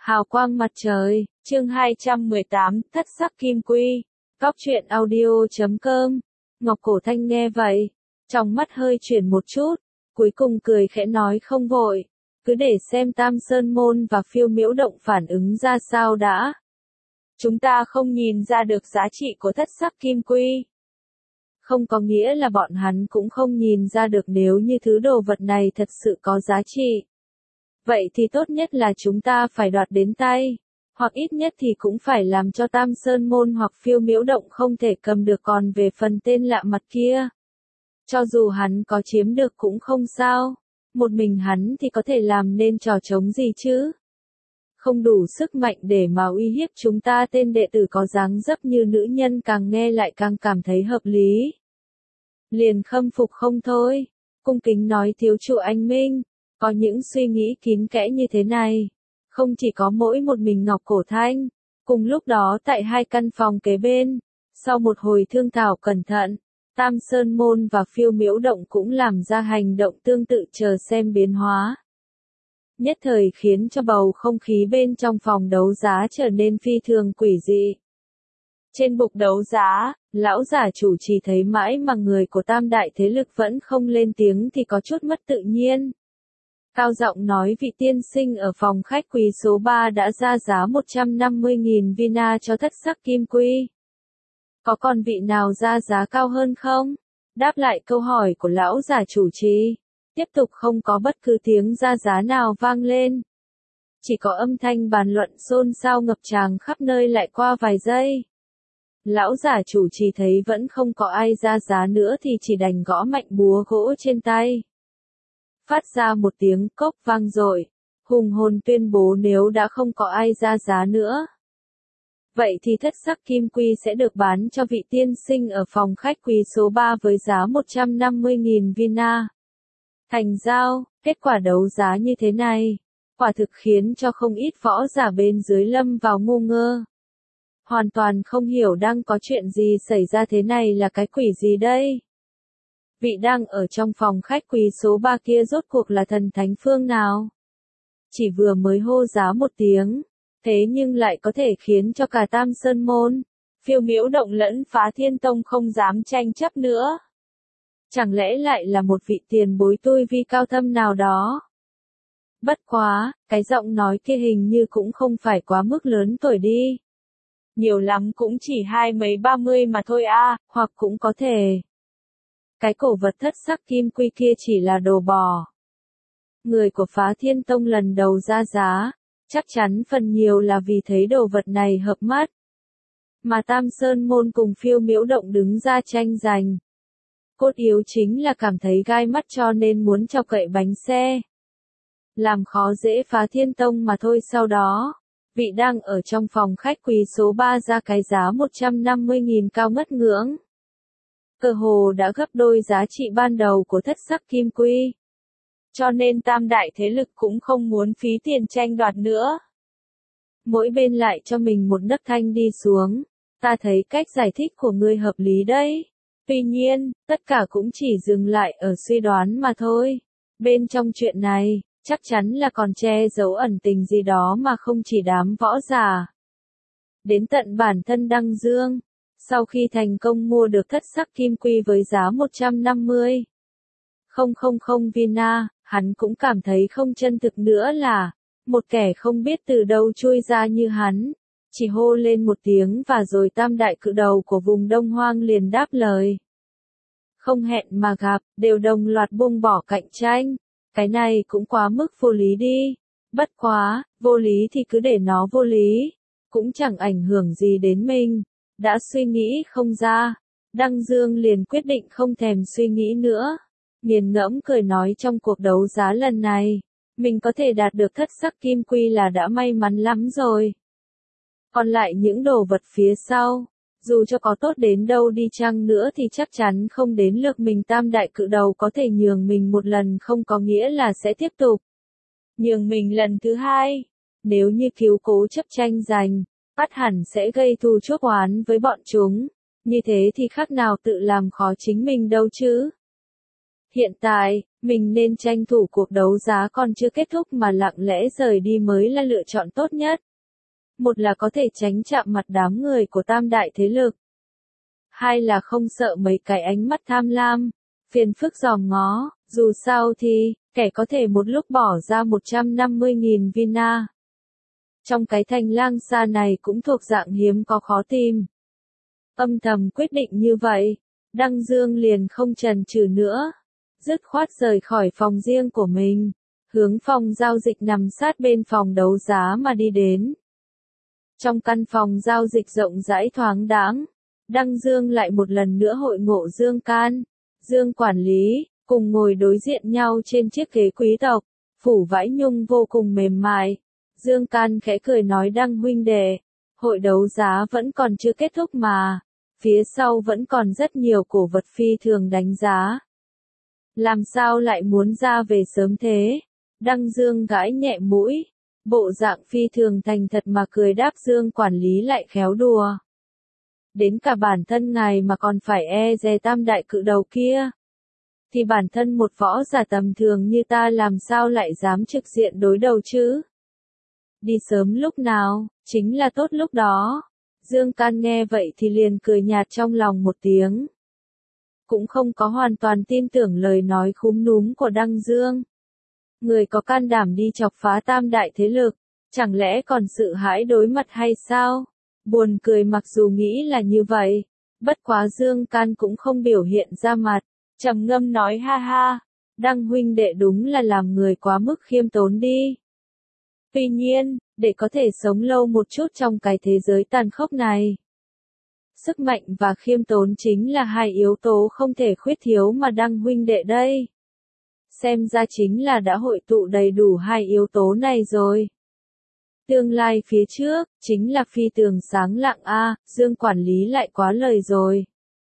Hào quang mặt trời, chương 218, thất sắc kim quy. Góc truyện audio.com. Ngọc Cổ Thanh nghe vậy, trong mắt hơi chuyển một chút, cuối cùng cười khẽ nói không vội, cứ để xem Tam Sơn Môn và Phiêu Miễu Động phản ứng ra sao đã. Chúng ta không nhìn ra được giá trị của thất sắc kim quy. Không có nghĩa là bọn hắn cũng không nhìn ra được nếu như thứ đồ vật này thật sự có giá trị. Vậy thì tốt nhất là chúng ta phải đoạt đến tay, hoặc ít nhất thì cũng phải làm cho Tam Sơn Môn hoặc Phiêu Miễu Động không thể cầm được, còn về phần tên lạ mặt kia. Cho dù hắn có chiếm được cũng không sao, một mình hắn thì có thể làm nên trò trống gì chứ? Không đủ sức mạnh để mà uy hiếp chúng ta. Tên đệ tử có dáng dấp như nữ nhân càng nghe lại càng cảm thấy hợp lý. Liền khâm phục không thôi, cung kính nói thiếu chủ anh Minh. Có những suy nghĩ kín kẽ như thế này, không chỉ có mỗi một mình Ngọc Cổ Thanh. Cùng lúc đó tại hai căn phòng kế bên, sau một hồi thương thảo cẩn thận, Tam Sơn Môn và Phiêu Miễu Động cũng làm ra hành động tương tự, chờ xem biến hóa. Nhất thời khiến cho bầu không khí bên trong phòng đấu giá trở nên phi thường quỷ dị. Trên bục đấu giá, lão giả chủ trì thấy mãi mà người của tam đại thế lực vẫn không lên tiếng thì có chút mất tự nhiên. Cao giọng nói vị tiên sinh ở phòng khách quý số 3 đã ra giá 150.000 vina cho thất sắc kim quy. Có còn vị nào ra giá cao hơn không? Đáp lại câu hỏi của lão giả chủ trì, tiếp tục không có bất cứ tiếng ra giá nào vang lên. Chỉ có âm thanh bàn luận xôn xao ngập tràn khắp nơi. Lại qua vài giây, lão giả chủ trì thấy vẫn không có ai ra giá nữa thì chỉ đành gõ mạnh búa gỗ trên tay. Phát ra một tiếng cốc vang dội, hùng hồn tuyên bố nếu đã không có ai ra giá nữa, vậy thì thất sắc kim quy sẽ được bán cho vị tiên sinh ở phòng khách quý số 3 với giá 150.000 vina. Thành giao. Kết quả đấu giá như thế này, quả thực khiến cho không ít võ giả bên dưới lâm vào ngu ngơ. Hoàn toàn không hiểu đang có chuyện gì xảy ra, thế này là cái quỷ gì đây? Vị đang ở trong phòng khách quý số 3 kia rốt cuộc là thần thánh phương nào? Chỉ vừa mới hô giá một tiếng, thế nhưng lại có thể khiến cho cả Tam Sơn Môn, Phiêu Miễu Động lẫn Phá Thiên Tông không dám tranh chấp nữa. Chẳng lẽ lại là một vị tiền bối tu vi cao thâm nào đó? Bất quá, cái giọng nói kia hình như cũng không phải quá mức lớn tuổi đi. Nhiều lắm cũng chỉ 20-30 mà thôi a, hoặc cũng có thể. Cái cổ vật thất sắc kim quy kia chỉ là đồ bò. Người của Phá Thiên Tông lần đầu ra giá, chắc chắn phần nhiều là vì thấy đồ vật này hợp mắt. Mà Tam Sơn Môn cùng Phiêu Miễu Động đứng ra tranh giành. Cốt yếu chính là cảm thấy gai mắt cho nên muốn chọc cậy bánh xe. Làm khó dễ Phá Thiên Tông mà thôi. Sau đó, vị đang ở trong phòng khách quý số 3 ra cái giá 150.000 cao ngất ngưỡng. Cơ hồ đã gấp đôi giá trị ban đầu của thất sắc kim quy. Cho nên tam đại thế lực cũng không muốn phí tiền tranh đoạt nữa. Mỗi bên lại cho mình một nấc thang đi xuống. Ta thấy cách giải thích của ngươi hợp lý đấy. Tuy nhiên, tất cả cũng chỉ dừng lại ở suy đoán mà thôi. Bên trong chuyện này, chắc chắn là còn che giấu ẩn tình gì đó mà không chỉ đám võ giả. Đến tận bản thân Đăng Dương, sau khi thành công mua được thất sắc kim quy với giá 150.000 vina, hắn cũng cảm thấy không chân thực nữa là, một kẻ không biết từ đâu chui ra như hắn, chỉ hô lên một tiếng và rồi tam đại cự đầu của vùng Đông Hoang liền đáp lời. Không hẹn mà gặp, đều đồng loạt buông bỏ cạnh tranh, cái này cũng quá mức vô lý đi. Bất quá, vô lý thì cứ để nó vô lý, cũng chẳng ảnh hưởng gì đến mình. Đã suy nghĩ không ra, Đăng Dương liền quyết định không thèm suy nghĩ nữa. Nghiền ngẫm cười nói trong cuộc đấu giá lần này, mình có thể đạt được thất sắc kim quy là đã may mắn lắm rồi. Còn lại những đồ vật phía sau, dù cho có tốt đến đâu đi chăng nữa thì chắc chắn không đến lượt mình. Tam đại cự đầu có thể nhường mình một lần không có nghĩa là sẽ tiếp tục nhường mình lần thứ hai. Nếu như cứu cố chấp tranh giành, ắt hẳn sẽ gây thù chuốc oán với bọn chúng. Như thế thì khác nào tự làm khó chính mình đâu chứ. Hiện tại, Mình nên tranh thủ cuộc đấu giá còn chưa kết thúc mà lặng lẽ rời đi mới là lựa chọn tốt nhất. Một là có thể tránh chạm mặt đám người của tam đại thế lực. Hai là không sợ mấy cái ánh mắt tham lam, phiền phức dòm ngó, dù sao thì, kẻ có thể một lúc bỏ ra 150.000 vina. Trong cái thành lang xa này cũng thuộc dạng hiếm có khó tìm. Âm thầm quyết định như vậy, Đăng Dương liền không chần chừ nữa, dứt khoát rời khỏi phòng riêng của mình, hướng phòng giao dịch nằm sát bên phòng đấu giá mà đi đến. Trong căn phòng giao dịch rộng rãi thoáng đãng, Đăng Dương lại một lần nữa hội ngộ Dương Can, Dương quản lý, cùng ngồi đối diện nhau trên chiếc ghế quý tộc, phủ vải nhung vô cùng mềm mại. Dương Can khẽ cười nói Đăng huynh đệ, hội đấu giá vẫn còn chưa kết thúc mà, phía sau vẫn còn rất nhiều cổ vật phi thường đánh giá. Làm sao lại muốn ra về sớm thế? Đăng Dương gãi nhẹ mũi, bộ dạng phi thường thành thật mà cười đáp Dương quản lý lại khéo đùa. Đến cả bản thân ngài mà còn phải e dè tam đại cự đầu kia. Thì bản thân một võ giả tầm thường như ta làm sao lại dám trực diện đối đầu chứ? Đi sớm lúc nào, chính là tốt lúc đó. Dương Can nghe vậy thì liền cười nhạt trong lòng một tiếng. Cũng không có hoàn toàn tin tưởng lời nói khúm núm của Đăng Dương. Người có can đảm đi chọc phá tam đại thế lực, chẳng lẽ còn sợ hãi đối mặt hay sao? Buồn cười mặc dù nghĩ là như vậy, bất quá Dương Can cũng không biểu hiện ra mặt, trầm ngâm nói ha ha, Đăng huynh đệ đúng là làm người quá mức khiêm tốn đi. Tuy nhiên, để có thể sống lâu một chút trong cái thế giới tàn khốc này, sức mạnh và khiêm tốn chính là hai yếu tố không thể khuyết thiếu mà Đăng huynh đệ đây. Xem ra chính là đã hội tụ đầy đủ hai yếu tố này rồi. Tương lai phía trước, chính là phi tường sáng lạng a, Dương quản lý lại quá lời rồi.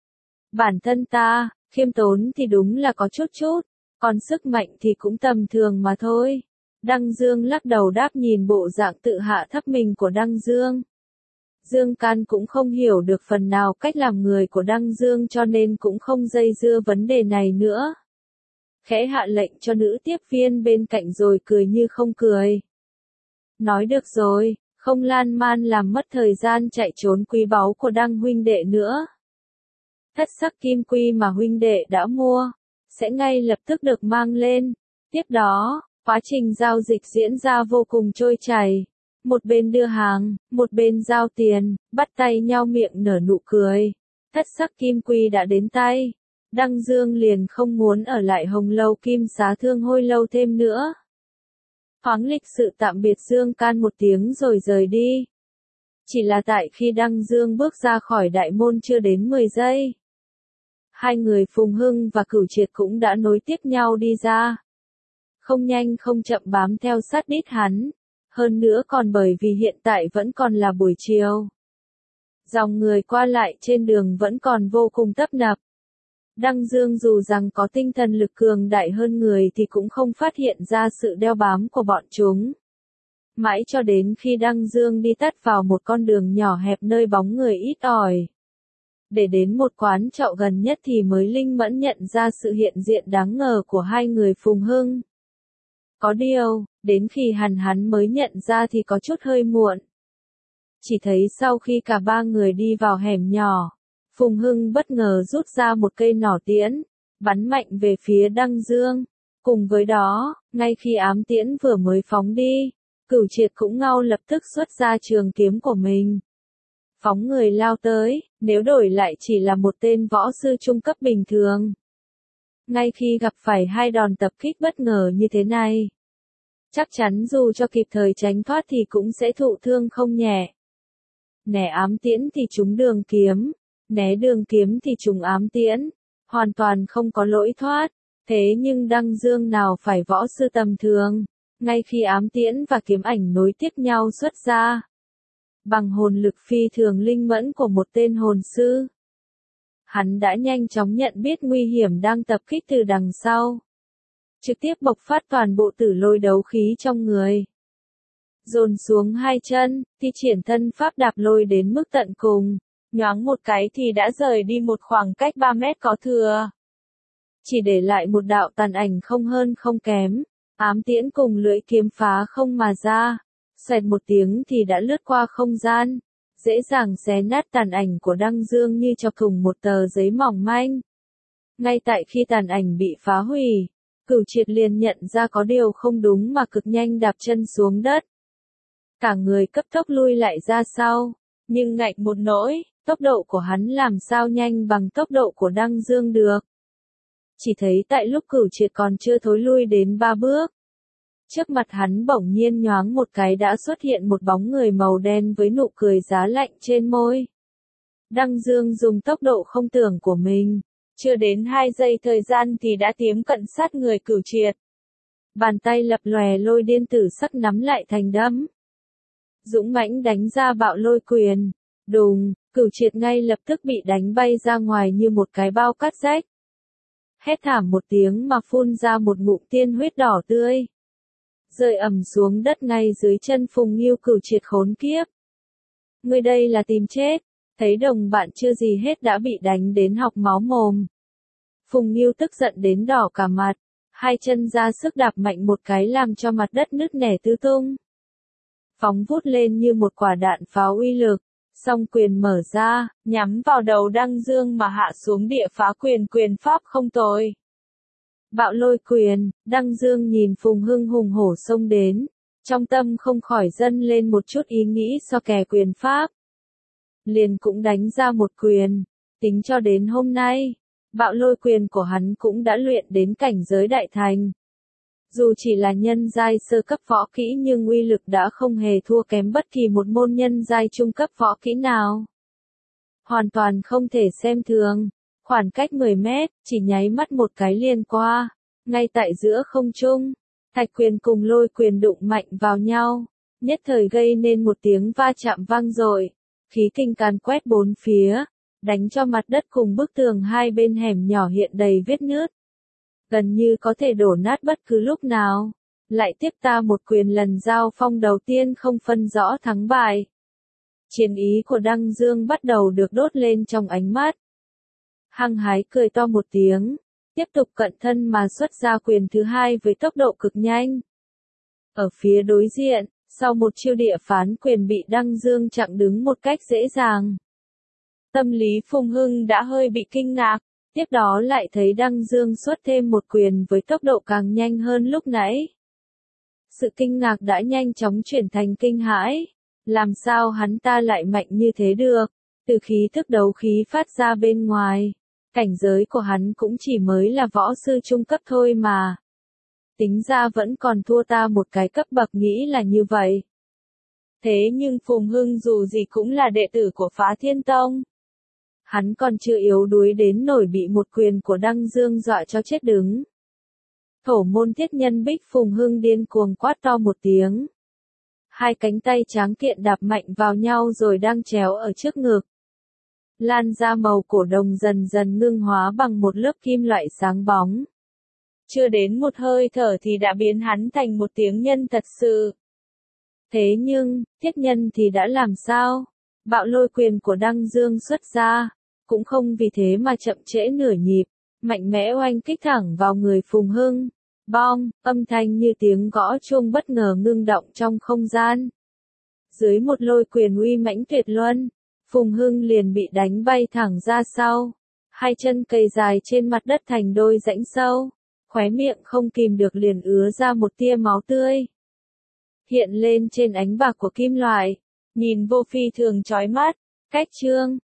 Bản thân ta, khiêm tốn thì đúng là có chút, còn sức mạnh thì cũng tầm thường mà thôi. Đăng Dương lắc đầu đáp nhìn bộ dạng tự hạ thấp mình của Đăng Dương. Dương Can cũng không hiểu được phần nào cách làm người của Đăng Dương cho nên cũng không dây dưa vấn đề này nữa. Khẽ hạ lệnh cho nữ tiếp viên bên cạnh rồi cười như không cười. Nói được rồi, không lan man làm mất thời gian chạy trốn quý báu của Đăng huynh đệ nữa. Thất sắc kim quy mà huynh đệ đã mua, sẽ ngay lập tức được mang lên. Tiếp đó, quá trình giao dịch diễn ra vô cùng trôi chảy. Một bên đưa hàng, một bên giao tiền, bắt tay nhau miệng nở nụ cười. Thất sắc kim quy đã đến tay. Đăng Dương liền không muốn ở lại Hồng Lâu Kim Xá Thương Hôi lâu thêm nữa. Thoáng lịch sự tạm biệt Dương Can một tiếng rồi rời đi. Chỉ là tại khi Đăng Dương bước ra khỏi đại môn chưa đến 10 giây. Hai người Phùng Hưng và Cửu Triệt cũng đã nối tiếp nhau đi ra. Không nhanh không chậm bám theo sát đít hắn. Hơn nữa còn bởi vì hiện tại vẫn còn là buổi chiều. Dòng người qua lại trên đường vẫn còn vô cùng tấp nập. Đăng Dương dù rằng có tinh thần lực cường đại hơn người thì cũng không phát hiện ra sự đeo bám của bọn chúng. Mãi cho đến khi Đăng Dương đi tắt vào một con đường nhỏ hẹp nơi bóng người ít ỏi. Để đến một quán trọ gần nhất thì mới linh mẫn nhận ra sự hiện diện đáng ngờ của hai người Phùng Hưng. Có điều, đến khi hắn mới nhận ra thì có chút hơi muộn. Chỉ thấy sau khi cả ba người đi vào hẻm nhỏ, Phùng Hưng bất ngờ rút ra một cây nỏ tiễn, bắn mạnh về phía Đăng Dương. Cùng với đó, ngay khi ám tiễn vừa mới phóng đi, Cửu Triệt cũng ngay lập tức xuất ra trường kiếm của mình. Phóng người lao tới, nếu đổi lại chỉ là một tên võ sư trung cấp bình thường. Ngay khi gặp phải hai đòn tập kích bất ngờ như thế này, chắc chắn dù cho kịp thời tránh thoát thì cũng sẽ thụ thương không nhẹ. Né ám tiễn thì trúng đường kiếm, né đường kiếm thì trúng ám tiễn, hoàn toàn không có lỗi thoát. Thế nhưng Đăng Dương nào phải võ sư tầm thường, ngay khi ám tiễn và kiếm ảnh nối tiếp nhau xuất ra. Bằng hồn lực phi thường linh mẫn của một tên hồn sư, hắn đã nhanh chóng nhận biết nguy hiểm đang tập kích từ đằng sau. Trực tiếp bộc phát toàn bộ tử lôi đấu khí trong người. Dồn xuống hai chân, thi triển thân pháp đạp lôi đến mức tận cùng. Nhoáng một cái thì đã rời đi một khoảng cách 3 mét có thừa. chỉ để lại một đạo tàn ảnh không hơn không kém, ám tiễn cùng lưỡi kiếm phá không mà ra, xoẹt một tiếng thì đã lướt qua không gian, dễ dàng xé nát tàn ảnh của Đăng Dương như cho cùng một tờ giấy mỏng manh. Ngay tại khi tàn ảnh bị phá hủy, Cửu Triệt liền nhận ra có điều không đúng mà cực nhanh đạp chân xuống đất. Cả người cấp tốc lui lại ra sau, nhưng ngạnh một nỗi, tốc độ của hắn làm sao nhanh bằng tốc độ của Đăng Dương được. Chỉ thấy tại lúc Cửu Triệt còn chưa thối lui đến 3 bước, trước mặt hắn bỗng nhiên nhoáng một cái đã xuất hiện một bóng người màu đen với nụ cười giá lạnh trên môi. Đăng Dương dùng tốc độ không tưởng của mình, chưa đến 2 giây thời gian thì đã tiến cận sát người Cửu Triệt. Bàn tay lập lòe lôi điện tử sắc nắm lại thành đấm. Dũng mãnh đánh ra bạo lôi quyền, đùng, Cửu Triệt ngay lập tức bị đánh bay ra ngoài như một cái bao cát rách. Hét thảm một tiếng mà phun ra một ngụm tiên huyết đỏ tươi, rơi ầm xuống đất ngay dưới chân Phùng Ngưu. Cửu Triệt khốn kiếp. Ngươi đây là tìm chết, thấy đồng bạn chưa gì hết đã bị đánh đến học máu mồm. Phùng Ngưu tức giận đến đỏ cả mặt, hai chân ra sức đạp mạnh một cái làm cho mặt đất nứt nẻ tứ tung. Phóng vút lên như một quả đạn pháo uy lực, song quyền mở ra, nhắm vào đầu Đăng Dương mà hạ xuống địa phá quyền. Quyền pháp không tồi. Bạo lôi quyền. Đăng Dương nhìn Phùng Hưng hùng hổ xông đến, trong tâm không khỏi dâng lên một chút ý nghĩ so kè quyền pháp. Liền cũng đánh ra một quyền, tính cho đến hôm nay, bạo lôi quyền của hắn cũng đã luyện đến cảnh giới đại thành. Dù chỉ là nhân giai sơ cấp võ kỹ nhưng uy lực đã không hề thua kém bất kỳ một môn nhân giai trung cấp võ kỹ nào. Hoàn toàn không thể xem thường, khoảng cách 10 mét, chỉ nháy mắt một cái liền qua, ngay tại giữa không trung, thạch quyền cùng lôi quyền đụng mạnh vào nhau, nhất thời gây nên một tiếng va chạm vang dội, khí kinh càn quét bốn phía, đánh cho mặt đất cùng bức tường hai bên hẻm nhỏ hiện đầy vết nứt, gần như có thể đổ nát bất cứ lúc nào. Lại tiếp ta một quyền. Lần giao phong đầu tiên không phân rõ thắng bại. Chiến ý của Đăng Dương bắt đầu được đốt lên trong ánh mắt. Hăng hái cười to một tiếng, tiếp tục cận thân mà xuất ra quyền thứ hai với tốc độ cực nhanh. Ở phía đối diện, sau một chiêu địa phán quyền bị Đăng Dương chặn đứng một cách dễ dàng. Tâm lý Phùng Hưng đã hơi bị kinh ngạc, tiếp đó lại thấy Đăng Dương xuất thêm một quyền với tốc độ càng nhanh hơn lúc nãy. Sự kinh ngạc đã nhanh chóng chuyển thành kinh hãi. Làm sao hắn ta lại mạnh như thế được? Từ khí thức đấu khí phát ra bên ngoài, cảnh giới của hắn cũng chỉ mới là võ sư trung cấp thôi mà. Tính ra vẫn còn thua ta một cái cấp bậc, nghĩ là như vậy. Thế nhưng Phùng Hưng dù gì cũng là đệ tử của Phá Thiên Tông. Hắn còn chưa yếu đuối đến nổi bị một quyền của Đăng Dương dọa cho chết đứng. Thổ môn thiết nhân Bích. Phùng Hưng điên cuồng quát to một tiếng. Hai cánh tay tráng kiện đạp mạnh vào nhau rồi đang chéo ở trước ngực. Lan ra màu cổ đồng dần dần ngưng hóa bằng một lớp kim loại sáng bóng. Chưa đến một hơi thở thì đã biến hắn thành một tiếng nhân thật sự. Thế nhưng, thiết nhân thì đã làm sao? Bạo lôi quyền của Đăng Dương xuất ra, cũng không vì thế mà chậm trễ nửa nhịp, mạnh mẽ oanh kích thẳng vào người Phùng Hưng. Bong, âm thanh như tiếng gõ chuông bất ngờ ngưng động trong không gian. Dưới một lôi quyền uy mãnh tuyệt luân, Phùng Hưng liền bị đánh bay thẳng ra sau. Hai chân cây dài trên mặt đất thành đôi rãnh sâu, khóe miệng không kìm được liền ứa ra một tia máu tươi. Hiện lên trên ánh bạc của kim loại, nhìn vô phi thường chói mắt. Cách chương